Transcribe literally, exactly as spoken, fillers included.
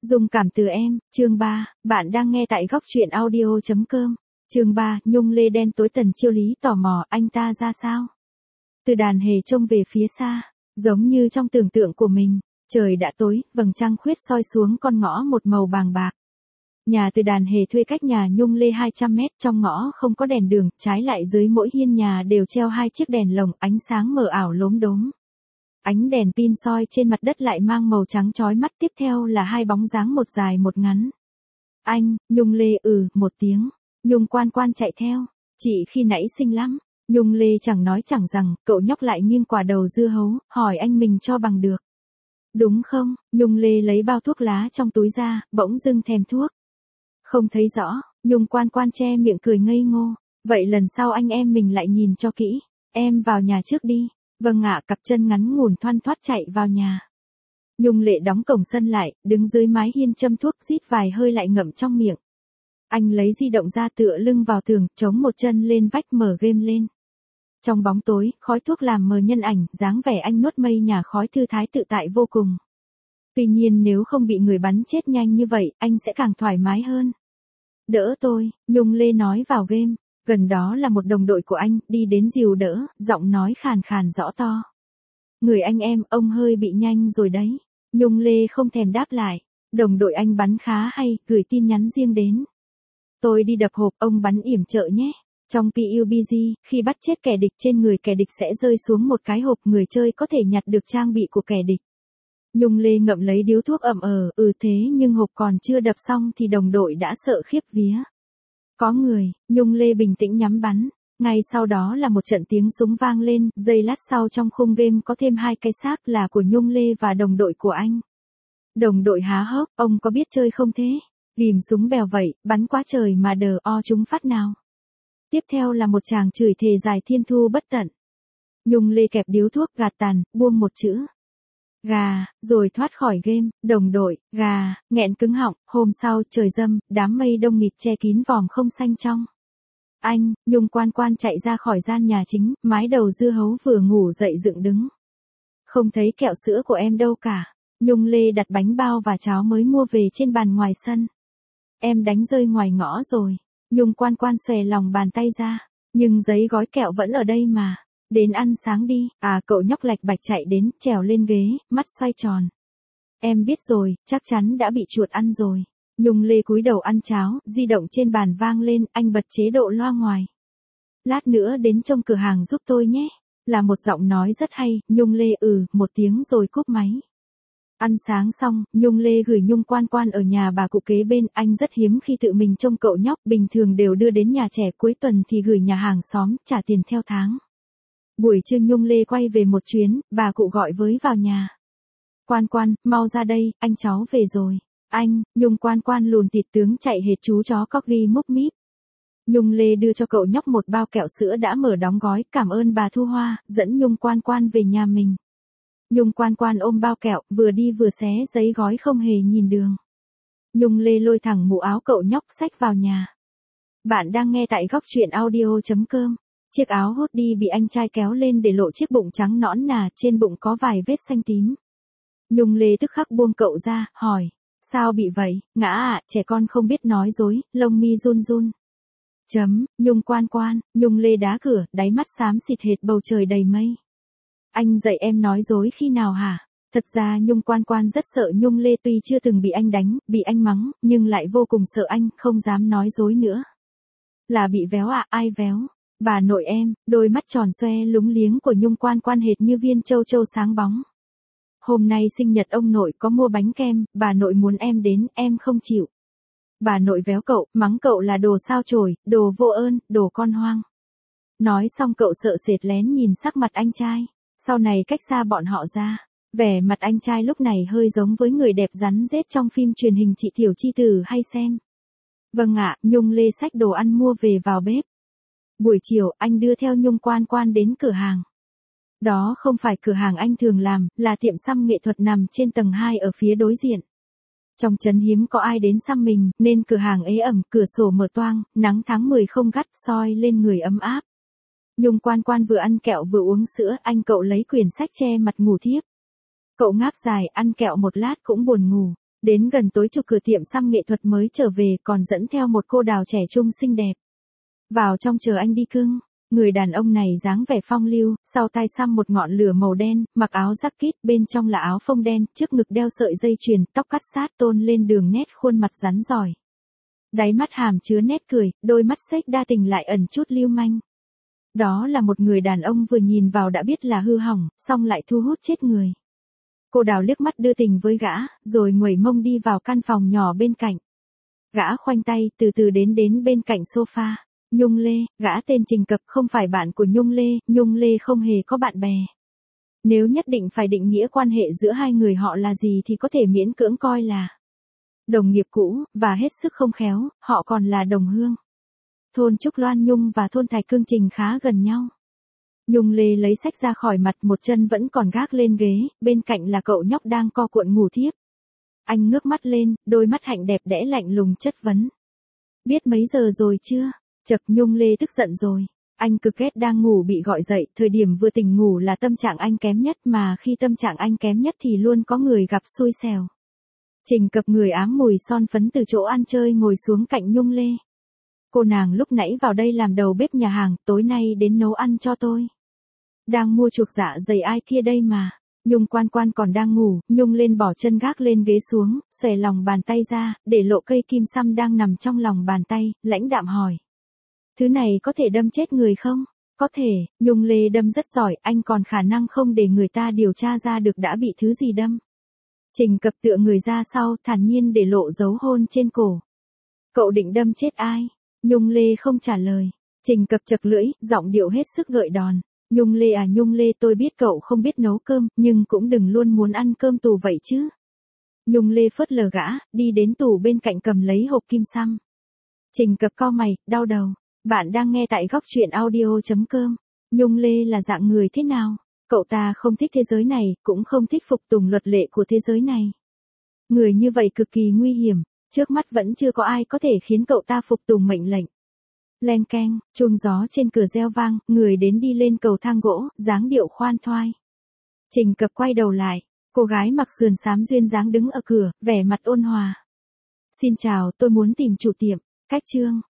Dung cảm từ em, chương ba, bạn đang nghe tại góc truyện audio chấm com. Chương ba, Nhung Lê đen tối Tần Chiêu Lý tò mò anh ta ra sao. Từ đàn hề trông về phía xa, giống như trong tưởng tượng của mình, trời đã tối, vầng trăng khuyết soi xuống con ngõ một màu bàng bạc. Nhà Từ đàn hề thuê cách nhà Nhung Lê hai trăm mét, trong ngõ không có đèn đường, trái lại dưới mỗi hiên nhà đều treo hai chiếc đèn lồng, ánh sáng mờ ảo lốm đốm. Ánh đèn pin soi trên mặt đất lại mang màu trắng chói mắt, tiếp theo là hai bóng dáng một dài một ngắn. Anh, Nhung Lê, ừ, một tiếng. Nhung Quan Quan chạy theo. Chị khi nãy xinh lắm. Nhung Lê chẳng nói chẳng rằng, cậu nhóc lại nghiêng quả đầu dưa hấu, hỏi anh mình cho bằng được. Đúng không? Nhung Lê lấy bao thuốc lá trong túi ra, bỗng dưng thèm thuốc. Không thấy rõ, Nhung Quan Quan che miệng cười ngây ngô. Vậy lần sau anh em mình lại nhìn cho kỹ. Em vào nhà trước đi. Vâng ạ, cặp chân ngắn ngủn thoăn thoắt chạy vào nhà. Nhung Lệ đóng cổng sân lại, đứng dưới mái hiên châm thuốc, rít vài hơi lại ngậm trong miệng. Anh lấy di động ra tựa lưng vào tường, chống một chân lên vách mở game lên. Trong bóng tối, khói thuốc làm mờ nhân ảnh, dáng vẻ anh nuốt mây nhà khói thư thái tự tại vô cùng. Tuy nhiên nếu không bị người bắn chết nhanh như vậy, anh sẽ càng thoải mái hơn. Đỡ tôi, Nhung Lê nói vào game. Gần đó là một đồng đội của anh, đi đến dìu đỡ, giọng nói khàn khàn rõ to. Người anh em, ông hơi bị nhanh rồi đấy. Nhung Lê không thèm đáp lại. Đồng đội anh bắn khá hay, gửi tin nhắn riêng đến. Tôi đi đập hộp, ông bắn yểm trợ nhé. Trong pê u bê giê, khi bắt chết kẻ địch, trên người kẻ địch sẽ rơi xuống một cái hộp, người chơi có thể nhặt được trang bị của kẻ địch. Nhung Lê ngậm lấy điếu thuốc ẩm ờ, ừ thế nhưng hộp còn chưa đập xong thì đồng đội đã sợ khiếp vía. Có người, Nhung Lê bình tĩnh nhắm bắn. Ngay sau đó là một trận tiếng súng vang lên, giây lát sau trong khung game có thêm hai cái xác là của Nhung Lê và đồng đội của anh. Đồng đội há hốc, ông có biết chơi không thế? Ghim súng bèo vậy, bắn quá trời mà đờ o chúng phát nào. Tiếp theo là một tràng chửi thề dài thiên thu bất tận. Nhung Lê kẹp điếu thuốc gạt tàn, buông một chữ. Gà, rồi thoát khỏi game, đồng đội, gà, nghẹn cứng họng, hôm sau, trời râm, đám mây đông nghịt che kín vòm không xanh trong. Anh, Nhung Quan Quan chạy ra khỏi gian nhà chính, mái đầu dưa hấu vừa ngủ dậy dựng đứng. Không thấy kẹo sữa của em đâu cả. Nhung Lê đặt bánh bao và cháo mới mua về trên bàn ngoài sân. Em đánh rơi ngoài ngõ rồi. Nhung Quan Quan xòe lòng bàn tay ra. Nhưng giấy gói kẹo vẫn ở đây mà. Đến ăn sáng đi. À, cậu nhóc lạch bạch chạy đến, trèo lên ghế, mắt xoay tròn. Em biết rồi, chắc chắn đã bị chuột ăn rồi. Nhung Lê cúi đầu ăn cháo, di động trên bàn vang lên, anh bật chế độ loa ngoài. Lát nữa đến trông cửa hàng giúp tôi nhé. Là một giọng nói rất hay, Nhung Lê ừ, một tiếng rồi cúp máy. Ăn sáng xong, Nhung Lê gửi Nhung Quan Quan ở nhà bà cụ kế bên, anh rất hiếm khi tự mình trông cậu nhóc, bình thường đều đưa đến nhà trẻ, cuối tuần thì gửi nhà hàng xóm, trả tiền theo tháng. Buổi trưa Nhung Lê quay về một chuyến, bà cụ gọi với vào nhà. Quan Quan, mau ra đây, anh cháu về rồi. Anh, Nhung Quan Quan lùn thịt tướng chạy hệt chú chó corgi múc míp. Nhung Lê đưa cho cậu nhóc một bao kẹo sữa đã mở đóng gói, cảm ơn bà Thu Hoa, dẫn Nhung Quan Quan về nhà mình. Nhung Quan Quan ôm bao kẹo, vừa đi vừa xé giấy gói không hề nhìn đường. Nhung Lê lôi thẳng mũ áo cậu nhóc xách vào nhà. Bạn đang nghe tại góc truyện audio chấm com. Chiếc áo hoodie bị anh trai kéo lên để lộ chiếc bụng trắng nõn nà, trên bụng có vài vết xanh tím. Nhung Lê tức khắc buông cậu ra, hỏi. Sao bị vậy, ngã ạ, à, trẻ con không biết nói dối, lông mi run run. Chấm, Nhung Quan Quan, Nhung Lê đá cửa, đáy mắt xám xịt hệt bầu trời đầy mây. Anh dạy em nói dối khi nào hả? Thật ra Nhung Quan Quan rất sợ Nhung Lê, tuy chưa từng bị anh đánh, bị anh mắng, nhưng lại vô cùng sợ anh, không dám nói dối nữa. Là bị véo à, ai véo? Bà nội em, đôi mắt tròn xoe lúng liếng của Nhung Quan Quan hệt như viên châu châu sáng bóng. Hôm nay sinh nhật ông nội có mua bánh kem, bà nội muốn em đến, em không chịu. Bà nội véo cậu, mắng cậu là đồ sao chổi, đồ vô ơn, đồ con hoang. Nói xong cậu sợ sệt lén nhìn sắc mặt anh trai. Sau này cách xa bọn họ ra, vẻ mặt anh trai lúc này hơi giống với người đẹp rắn rết trong phim truyền hình chị Tiểu Chi Tử hay xem. Vâng ạ, Nhung Lê xách đồ ăn mua về vào bếp. Buổi chiều, anh đưa theo Nhung Quan Quan đến cửa hàng. Đó không phải cửa hàng anh thường làm, là tiệm xăm nghệ thuật nằm trên tầng hai ở phía đối diện. Trong trấn hiếm có ai đến xăm mình, nên cửa hàng ế ẩm, cửa sổ mở toang, nắng tháng mười không gắt soi lên người ấm áp. Nhung Quan Quan vừa ăn kẹo vừa uống sữa, anh cậu lấy quyển sách che mặt ngủ thiếp. Cậu ngáp dài, ăn kẹo một lát cũng buồn ngủ. Đến gần tối chụp cửa tiệm xăm nghệ thuật mới trở về còn dẫn theo một cô đào trẻ trung xinh đẹp. Vào trong chờ anh đi cưng. Người đàn ông này dáng vẻ phong lưu, sau tai xăm một ngọn lửa màu đen, mặc áo jacket, bên trong là áo phông đen, trước ngực đeo sợi dây chuyền, tóc cắt sát tôn lên đường nét khuôn mặt rắn rỏi. Đáy mắt hàm chứa nét cười, đôi mắt xếch đa tình lại ẩn chút lưu manh. Đó là một người đàn ông vừa nhìn vào đã biết là hư hỏng, xong lại thu hút chết người. Cô đào liếc mắt đưa tình với gã, rồi nguẩy mông đi vào căn phòng nhỏ bên cạnh. Gã khoanh tay, từ từ đến đến bên cạnh sofa. Nhung Lê, gã tên Trình Cập không phải bạn của Nhung Lê, Nhung Lê không hề có bạn bè. Nếu nhất định phải định nghĩa quan hệ giữa hai người họ là gì thì có thể miễn cưỡng coi là đồng nghiệp cũ, và hết sức không khéo, họ còn là đồng hương. Thôn Trúc Loan Nhung và thôn Thạch Cương Trình khá gần nhau. Nhung Lê lấy sách ra khỏi mặt, một chân vẫn còn gác lên ghế, bên cạnh là cậu nhóc đang co cuộn ngủ thiếp. Anh ngước mắt lên, đôi mắt hạnh đẹp đẽ lạnh lùng chất vấn. Biết mấy giờ rồi chưa? Chật, Nhung Lê tức giận rồi. Anh cực ghét đang ngủ bị gọi dậy, thời điểm vừa tỉnh ngủ là tâm trạng anh kém nhất, mà khi tâm trạng anh kém nhất thì luôn có người gặp xui xẻo. Trình Cập người ám mùi son phấn từ chỗ ăn chơi ngồi xuống cạnh Nhung Lê. Cô nàng lúc nãy vào đây làm đầu bếp nhà hàng, tối nay đến nấu ăn cho tôi. Đang mua chuộc dạ dày ai kia đây mà. Nhung Quan Quan còn đang ngủ, Nhung lên bỏ chân gác lên ghế xuống, xòe lòng bàn tay ra, để lộ cây kim xăm đang nằm trong lòng bàn tay, lãnh đạm hỏi. Thứ này có thể đâm chết người không? Có thể, Nhung Lê đâm rất giỏi, anh còn khả năng không để người ta điều tra ra được đã bị thứ gì đâm. Trình Cập tựa người ra sau, thản nhiên để lộ dấu hôn trên cổ. Cậu định đâm chết ai? Nhung Lê không trả lời. Trình Cập chật lưỡi, giọng điệu hết sức gợi đòn. Nhung Lê à Nhung Lê, tôi biết cậu không biết nấu cơm, nhưng cũng đừng luôn muốn ăn cơm tù vậy chứ. Nhung Lê phớt lờ gã, đi đến tủ bên cạnh cầm lấy hộp kim xăm. Trình Cập cau mày, đau đầu. Bạn đang nghe tại góc truyện audio chấm com. Nhung Lê là dạng người thế nào? Cậu ta không thích thế giới này, cũng không thích phục tùng luật lệ của thế giới này. Người như vậy cực kỳ nguy hiểm, trước mắt vẫn chưa có ai có thể khiến cậu ta phục tùng mệnh lệnh. Len keng, chuông gió trên cửa reo vang, người đến đi lên cầu thang gỗ, dáng điệu khoan thoai. Trình Cập quay đầu lại, cô gái mặc sườn xám duyên dáng đứng ở cửa, vẻ mặt ôn hòa. Xin chào, tôi muốn tìm chủ tiệm, cách chương.